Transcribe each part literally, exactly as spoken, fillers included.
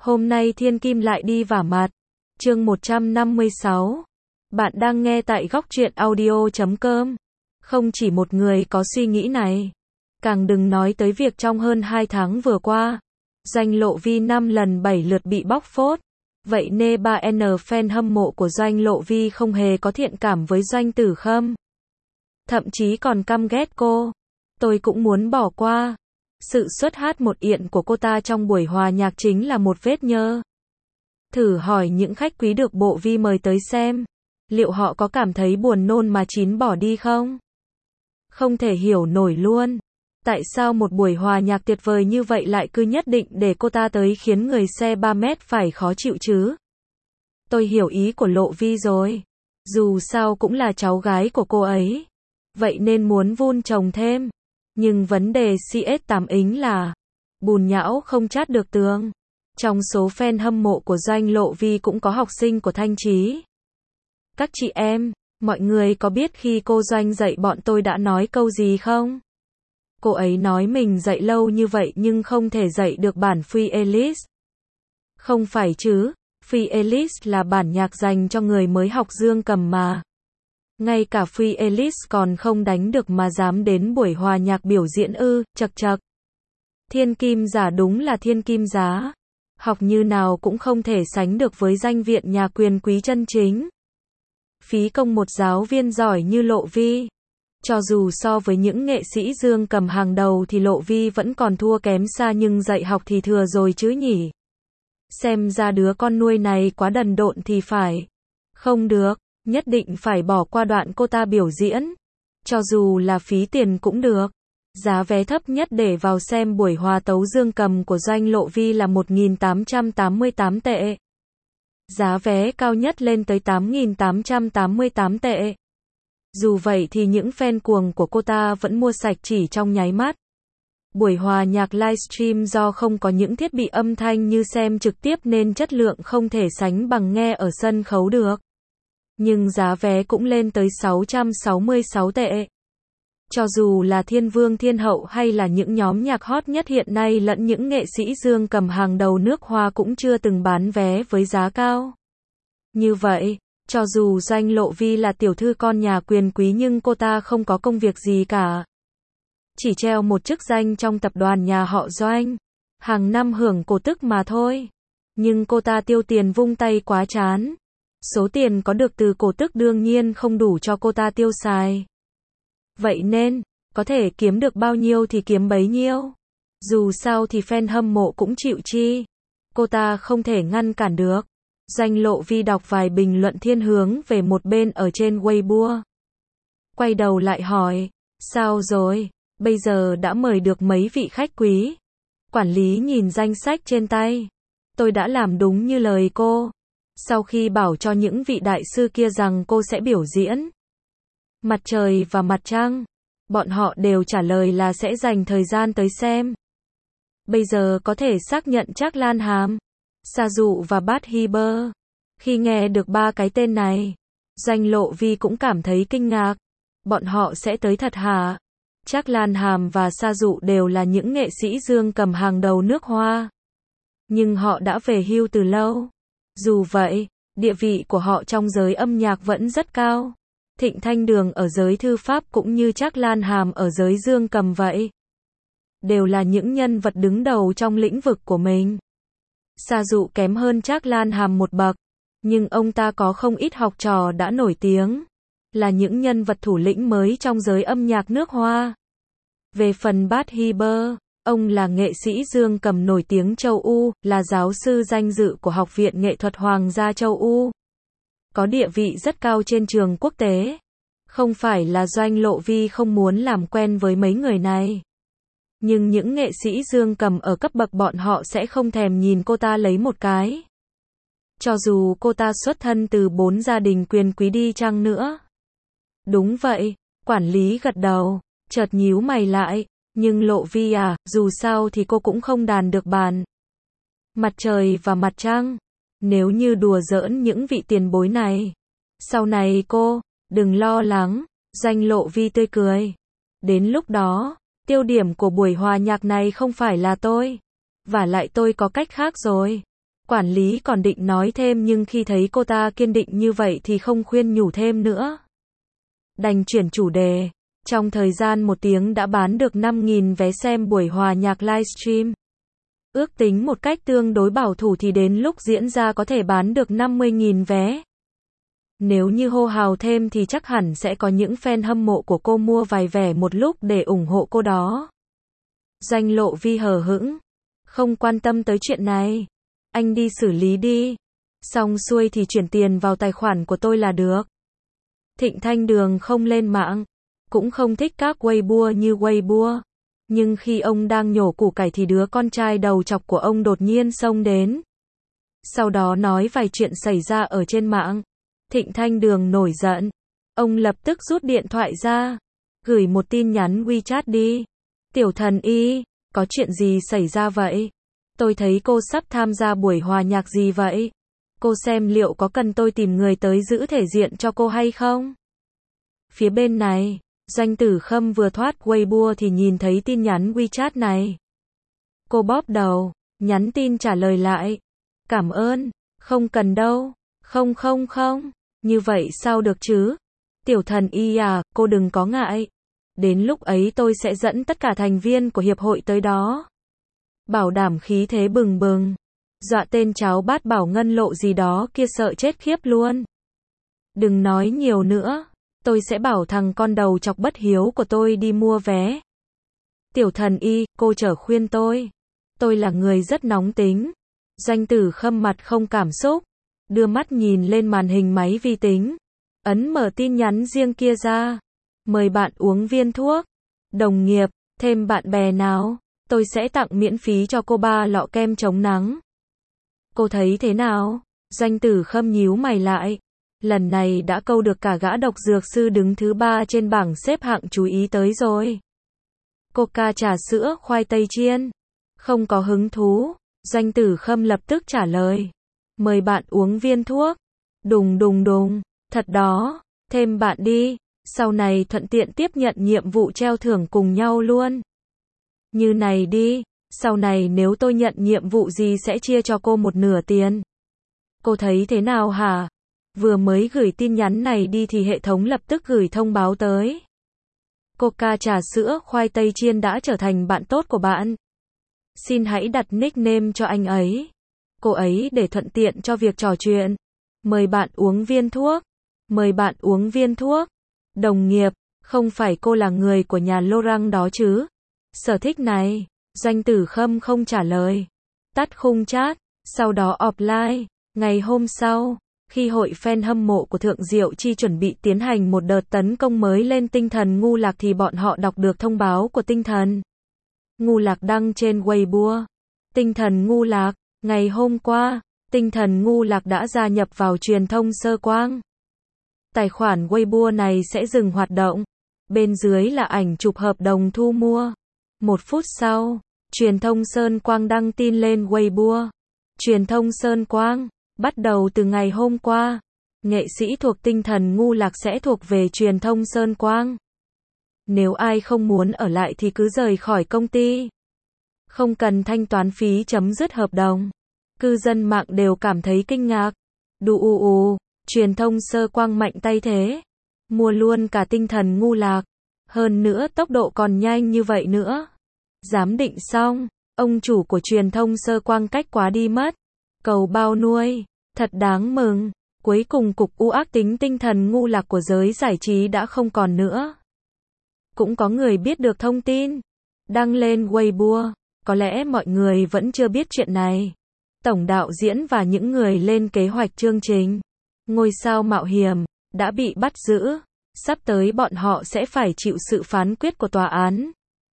Hôm nay Thiên Kim lại đi vả mặt. Chương một trăm năm mươi sáu. Bạn đang nghe tại góc truyện audio chấm com. Không chỉ một người có suy nghĩ này. Càng đừng nói tới việc trong hơn hai tháng vừa qua, Doanh Lộ Vi năm lần bảy lượt bị bóc phốt. Vậy nên ba N fan hâm mộ của Doanh Lộ Vi không hề có thiện cảm với Doanh Tử Khâm. Thậm chí còn căm ghét cô. Tôi cũng muốn bỏ qua. Sự xuất hát một yện của cô ta trong buổi hòa nhạc chính là một vết nhơ. Thử hỏi những khách quý được bộ Vi mời tới xem, liệu họ có cảm thấy buồn nôn mà chín bỏ đi không? Không thể hiểu nổi luôn. Tại sao một buổi hòa nhạc tuyệt vời như vậy lại cứ nhất định để cô ta tới khiến người xe ba mét phải khó chịu chứ? Tôi hiểu ý của Lộ Vi rồi. Dù sao cũng là cháu gái của cô ấy. Vậy nên muốn vun trồng thêm. Nhưng vấn đề xê ét tám ính là bùn nhão không chát được tường. Trong số fan hâm mộ của Doanh Lộ Vi cũng có học sinh của Thanh Chí. Các chị em, mọi người có biết khi cô Doanh dạy bọn tôi đã nói câu gì không? Cô ấy nói mình dạy lâu như vậy nhưng không thể dạy được bản Free Elise. Không phải chứ, Free Elise là bản nhạc dành cho người mới học dương cầm mà. Ngay cả Free Elise còn không đánh được mà dám đến buổi hòa nhạc biểu diễn ư, chật chật. Thiên Kim giả đúng là thiên kim giá. Học như nào cũng không thể sánh được với danh viện nhà quyền quý chân chính. Phí công một giáo viên giỏi như Lộ Vi. Cho dù so với những nghệ sĩ dương cầm hàng đầu thì Lộ Vi vẫn còn thua kém xa nhưng dạy học thì thừa rồi chứ nhỉ. Xem ra đứa con nuôi này quá đần độn thì phải. Không được, nhất định phải bỏ qua đoạn cô ta biểu diễn. Cho dù là phí tiền cũng được. Giá vé thấp nhất để vào xem buổi hòa tấu dương cầm của Doanh Lộ Vi là một nghìn tám trăm tám mươi tám tệ. Giá vé cao nhất lên tới tám nghìn tám trăm tám mươi tám tệ. Dù vậy thì những fan cuồng của cô ta vẫn mua sạch chỉ trong nháy mắt. Buổi hòa nhạc livestream do không có những thiết bị âm thanh như xem trực tiếp nên chất lượng không thể sánh bằng nghe ở sân khấu được. Nhưng giá vé cũng lên tới sáu trăm sáu mươi sáu tệ. Cho dù là Thiên Vương Thiên Hậu hay là những nhóm nhạc hot nhất hiện nay lẫn những nghệ sĩ dương cầm hàng đầu nước Hoa cũng chưa từng bán vé với giá cao. Như vậy, cho dù Doanh Lộ Vi là tiểu thư con nhà quyền quý nhưng cô ta không có công việc gì cả. Chỉ treo một chức danh trong tập đoàn nhà họ Doanh. Hàng năm hưởng cổ tức mà thôi. Nhưng cô ta tiêu tiền vung tay quá chán. Số tiền có được từ cổ tức đương nhiên không đủ cho cô ta tiêu xài. Vậy nên, có thể kiếm được bao nhiêu thì kiếm bấy nhiêu. Dù sao thì fan hâm mộ cũng chịu chi. Cô ta không thể ngăn cản được. Doanh Lộ Vi đọc vài bình luận thiên hướng về một bên ở trên Weibo. Quay đầu lại hỏi, sao rồi, bây giờ đã mời được mấy vị khách quý? Quản lý nhìn danh sách trên tay. Tôi đã làm đúng như lời cô. Sau khi bảo cho những vị đại sư kia rằng cô sẽ biểu diễn Mặt Trời và Mặt Trăng, bọn họ đều trả lời là sẽ dành thời gian tới xem. Bây giờ có thể xác nhận chắc Lan Hàm, Sa Dụ và Bát Hy Bơ. Khi nghe được ba cái tên này, Doanh Lộ Vi cũng cảm thấy kinh ngạc. Bọn họ sẽ tới thật hả? Chắc Lan Hàm và Sa Dụ đều là những nghệ sĩ dương cầm hàng đầu nước Hoa. Nhưng họ đã về hưu từ lâu. Dù vậy, địa vị của họ trong giới âm nhạc vẫn rất cao. Thịnh Thanh Đường ở giới thư pháp cũng như Trác Lan Hàm ở giới dương cầm vậy. Đều là những nhân vật đứng đầu trong lĩnh vực của mình. Sa Dụ kém hơn Trác Lan Hàm một bậc, nhưng ông ta có không ít học trò đã nổi tiếng, là những nhân vật thủ lĩnh mới trong giới âm nhạc nước Hoa. Về phần Bát Hy Bơ, ông là nghệ sĩ dương cầm nổi tiếng châu Âu, là giáo sư danh dự của Học viện Nghệ thuật Hoàng gia châu Âu. Có địa vị rất cao trên trường quốc tế. Không phải là Doanh Lộ Vi không muốn làm quen với mấy người này. Nhưng những nghệ sĩ dương cầm ở cấp bậc bọn họ sẽ không thèm nhìn cô ta lấy một cái. Cho dù cô ta xuất thân từ bốn gia đình quyền quý đi chăng nữa. Đúng vậy, quản lý gật đầu, chợt nhíu mày lại. Nhưng Lộ Vi à, dù sao thì cô cũng không đàn được bàn. Mặt Trời và Mặt Trăng. Nếu như đùa giỡn những vị tiền bối này, sau này cô, đừng lo lắng. Doanh Lộ Vi tươi cười. Đến lúc đó, tiêu điểm của buổi hòa nhạc này không phải là tôi. Và lại tôi có cách khác rồi. Quản lý còn định nói thêm nhưng khi thấy cô ta kiên định như vậy thì không khuyên nhủ thêm nữa. Đành chuyển chủ đề. Trong thời gian một tiếng đã bán được năm nghìn vé xem buổi hòa nhạc livestream. Ước tính một cách tương đối bảo thủ thì đến lúc diễn ra có thể bán được năm mươi nghìn vé. Nếu như hô hào thêm thì chắc hẳn sẽ có những fan hâm mộ của cô mua vài vé một lúc để ủng hộ cô đó. Doanh Lộ Vi hờ hững. Không quan tâm tới chuyện này. Anh đi xử lý đi. Xong xuôi thì chuyển tiền vào tài khoản của tôi là được. Thịnh Thanh Đường không lên mạng. Cũng không thích các Weibo như Weibo. Nhưng khi ông đang nhổ củ cải thì đứa con trai đầu chọc của ông đột nhiên xông đến. Sau đó nói vài chuyện xảy ra ở trên mạng. Thịnh Thanh Đường nổi giận. Ông lập tức rút điện thoại ra. Gửi một tin nhắn WeChat đi. Tiểu thần y, có chuyện gì xảy ra vậy? Tôi thấy cô sắp tham gia buổi hòa nhạc gì vậy? Cô xem liệu có cần tôi tìm người tới giữ thể diện cho cô hay không? Phía bên này, Doanh Tử Khâm vừa thoát Weibo thì nhìn thấy tin nhắn WeChat này. Cô bóp đầu, nhắn tin trả lời lại. Cảm ơn, không cần đâu, không không không, như vậy sao được chứ? Tiểu thần y à, cô đừng có ngại. Đến lúc ấy tôi sẽ dẫn tất cả thành viên của hiệp hội tới đó. Bảo đảm khí thế bừng bừng. Dọa tên cháu Bát Bảo Ngân Lộ gì đó kia sợ chết khiếp luôn. Đừng nói nhiều nữa. Tôi sẽ bảo thằng con đầu chọc bất hiếu của tôi đi mua vé. Tiểu thần y, cô trở khuyên tôi. Tôi là người rất nóng tính. Doanh Tử Khâm mặt không cảm xúc. Đưa mắt nhìn lên màn hình máy vi tính. Ấn mở tin nhắn riêng kia ra. Mời bạn uống viên thuốc. Đồng nghiệp, thêm bạn bè nào. Tôi sẽ tặng miễn phí cho cô ba lọ kem chống nắng. Cô thấy thế nào? Doanh Tử Khâm nhíu mày lại. Lần này đã câu được cả gã độc dược sư đứng thứ ba trên bảng xếp hạng chú ý tới rồi. Coca trà sữa khoai tây chiên. Không có hứng thú. Doanh Tử Khâm lập tức trả lời. Mời bạn uống viên thuốc. Đùng đùng đùng. Thật đó. Thêm bạn đi. Sau này thuận tiện tiếp nhận nhiệm vụ treo thưởng cùng nhau luôn. Như này đi. Sau này nếu tôi nhận nhiệm vụ gì sẽ chia cho cô một nửa tiền. Cô thấy thế nào hả? Vừa mới gửi tin nhắn này đi thì hệ thống lập tức gửi thông báo tới. Coca trà sữa khoai tây chiên đã trở thành bạn tốt của bạn. Xin hãy đặt nickname cho anh ấy. Cô ấy để thuận tiện cho việc trò chuyện. Mời bạn uống viên thuốc. Mời bạn uống viên thuốc. Đồng nghiệp, không phải cô là người của nhà Laurent đó chứ? Sở thích này, Doanh Tử Khâm không trả lời. Tắt khung chat, sau đó offline. Ngày hôm sau, khi hội fan hâm mộ của Thượng Diệu Chi chuẩn bị tiến hành một đợt tấn công mới lên tinh thần Ngu Lạc thì bọn họ đọc được thông báo của tinh thần. Ngu Lạc đăng trên Weibo. Tinh thần Ngu Lạc, ngày hôm qua, tinh thần Ngu Lạc đã gia nhập vào truyền thông Sơ Quang. Tài khoản Weibo này sẽ dừng hoạt động. Bên dưới là ảnh chụp hợp đồng thu mua. Một phút sau, truyền thông Sơn Quang đăng tin lên Weibo. Truyền thông Sơn Quang, bắt đầu từ ngày hôm qua, nghệ sĩ thuộc tinh thần Ngu Lạc sẽ thuộc về truyền thông Sơn Quang. Nếu ai không muốn ở lại thì cứ rời khỏi công ty. Không cần thanh toán phí chấm dứt hợp đồng. Cư dân mạng đều cảm thấy kinh ngạc. Đù ù ù, truyền thông Sơ Quang mạnh tay thế. Mua luôn cả tinh thần Ngu Lạc. Hơn nữa tốc độ còn nhanh như vậy nữa. Giám định xong, ông chủ của truyền thông Sơ Quang cách quá đi mất. Cầu bao nuôi, thật đáng mừng. Cuối cùng cục u ác tính tinh thần Ngu Lạc của giới giải trí đã không còn nữa. Cũng có người biết được thông tin. Đăng lên Weibo. Có lẽ mọi người vẫn chưa biết chuyện này. Tổng đạo diễn và những người lên kế hoạch chương trình, ngôi sao mạo hiểm, đã bị bắt giữ. Sắp tới bọn họ sẽ phải chịu sự phán quyết của tòa án.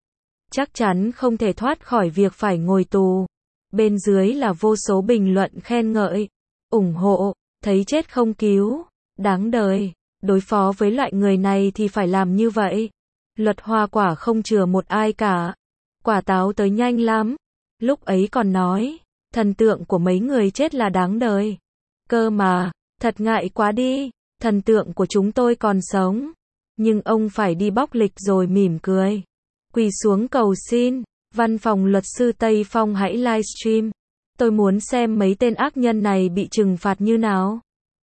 Chắc chắn không thể thoát khỏi việc phải ngồi tù. Bên dưới là vô số bình luận khen ngợi, ủng hộ, thấy chết không cứu, đáng đời. Đối phó với loại người này thì phải làm như vậy. Luật hoa quả không chừa một ai cả. Quả táo tới nhanh lắm. Lúc ấy còn nói, thần tượng của mấy người chết là đáng đời. Cơ mà, thật ngại quá đi, thần tượng của chúng tôi còn sống. Nhưng ông phải đi bóc lịch rồi mỉm cười. Quỳ xuống cầu xin, văn phòng luật sư Tây Phong hãy livestream. Tôi muốn xem mấy tên ác nhân này bị trừng phạt như nào.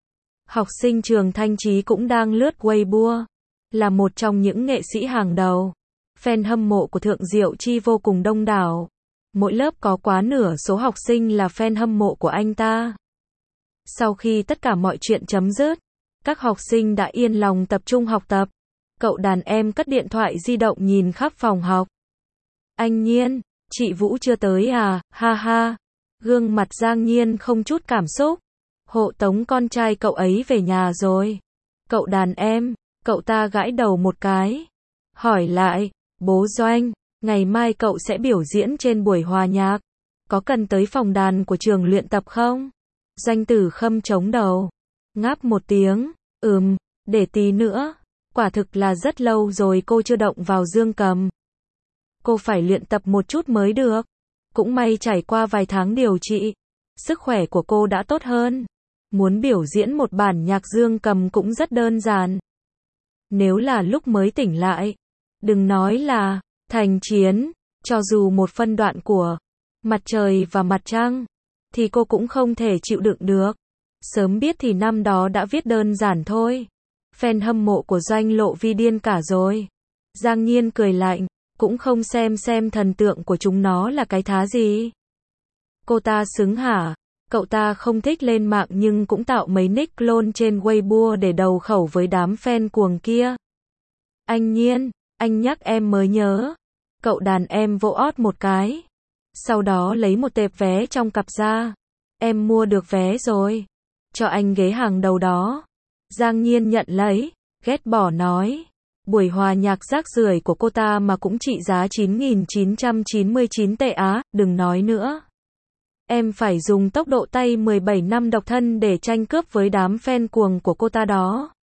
Học sinh trường Thanh Chí cũng đang lướt Weibo, là một trong những nghệ sĩ hàng đầu. Fan hâm mộ của Thượng Diệu Chi vô cùng đông đảo. Mỗi lớp có quá nửa số học sinh là fan hâm mộ của anh ta. Sau khi tất cả mọi chuyện chấm dứt, các học sinh đã yên lòng tập trung học tập. Cậu đàn em cất điện thoại di động nhìn khắp phòng học. Anh Nhiên, chị Vũ chưa tới à, ha ha. Gương mặt Giang Nhiên không chút cảm xúc. Hộ tống con trai cậu ấy về nhà rồi. Cậu đàn em, cậu ta gãi đầu một cái. Hỏi lại, bố Doanh, ngày mai cậu sẽ biểu diễn trên buổi hòa nhạc. Có cần tới phòng đàn của trường luyện tập không? Doanh Tử Khâm chống đầu. Ngáp một tiếng, ừm, để tí nữa. Quả thực là rất lâu rồi cô chưa động vào dương cầm. Cô phải luyện tập một chút mới được. Cũng may trải qua vài tháng điều trị, sức khỏe của cô đã tốt hơn. Muốn biểu diễn một bản nhạc dương cầm cũng rất đơn giản. Nếu là lúc mới tỉnh lại, đừng nói là thành chiến, cho dù một phân đoạn của mặt trời và mặt trăng, thì cô cũng không thể chịu đựng được. Sớm biết thì năm đó đã viết đơn giản thôi. Fan hâm mộ của Doanh Lộ Vi điên cả rồi. Giang Nhiên cười lạnh, cũng không xem xem thần tượng của chúng nó là cái thá gì. Cô ta xứng hả? Cậu ta không thích lên mạng nhưng cũng tạo mấy nick clone trên Weibo để đầu khẩu với đám fan cuồng kia. Anh Nhiên, anh nhắc em mới nhớ. Cậu đàn em vỗ ót một cái. Sau đó lấy một tệp vé trong cặp ra. Em mua được vé rồi. Cho anh ghế hàng đầu đó. Giang Nhiên nhận lấy, ghét bỏ nói. Buổi hòa nhạc rác rưởi của cô ta mà cũng trị giá chín nghìn chín trăm chín mươi chín tệ á, đừng nói nữa. Em phải dùng tốc độ tay mười bảy năm độc thân để tranh cướp với đám fan cuồng của cô ta đó.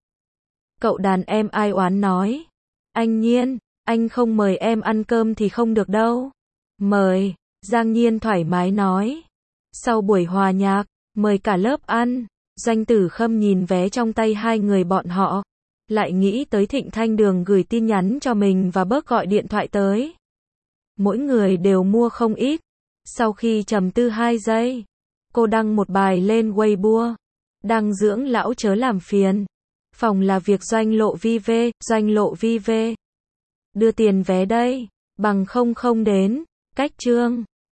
Cậu đàn em ai oán nói. Anh Nhiên, anh không mời em ăn cơm thì không được đâu. Mời, Giang Nhiên thoải mái nói. Sau buổi hòa nhạc, mời cả lớp ăn. Doanh Tử Khâm nhìn vé trong tay hai người bọn họ. Lại nghĩ tới Thịnh Thanh Đường gửi tin nhắn cho mình và bớt gọi điện thoại tới. Mỗi người đều mua không ít. Sau khi trầm tư hai giây, cô đăng một bài lên Weibo. Đăng dưỡng lão chớ làm phiền. Phòng là việc Doanh Lộ Vi về, Doanh Lộ Vi về. Đưa tiền vé đây, bằng không không đến, cách chương.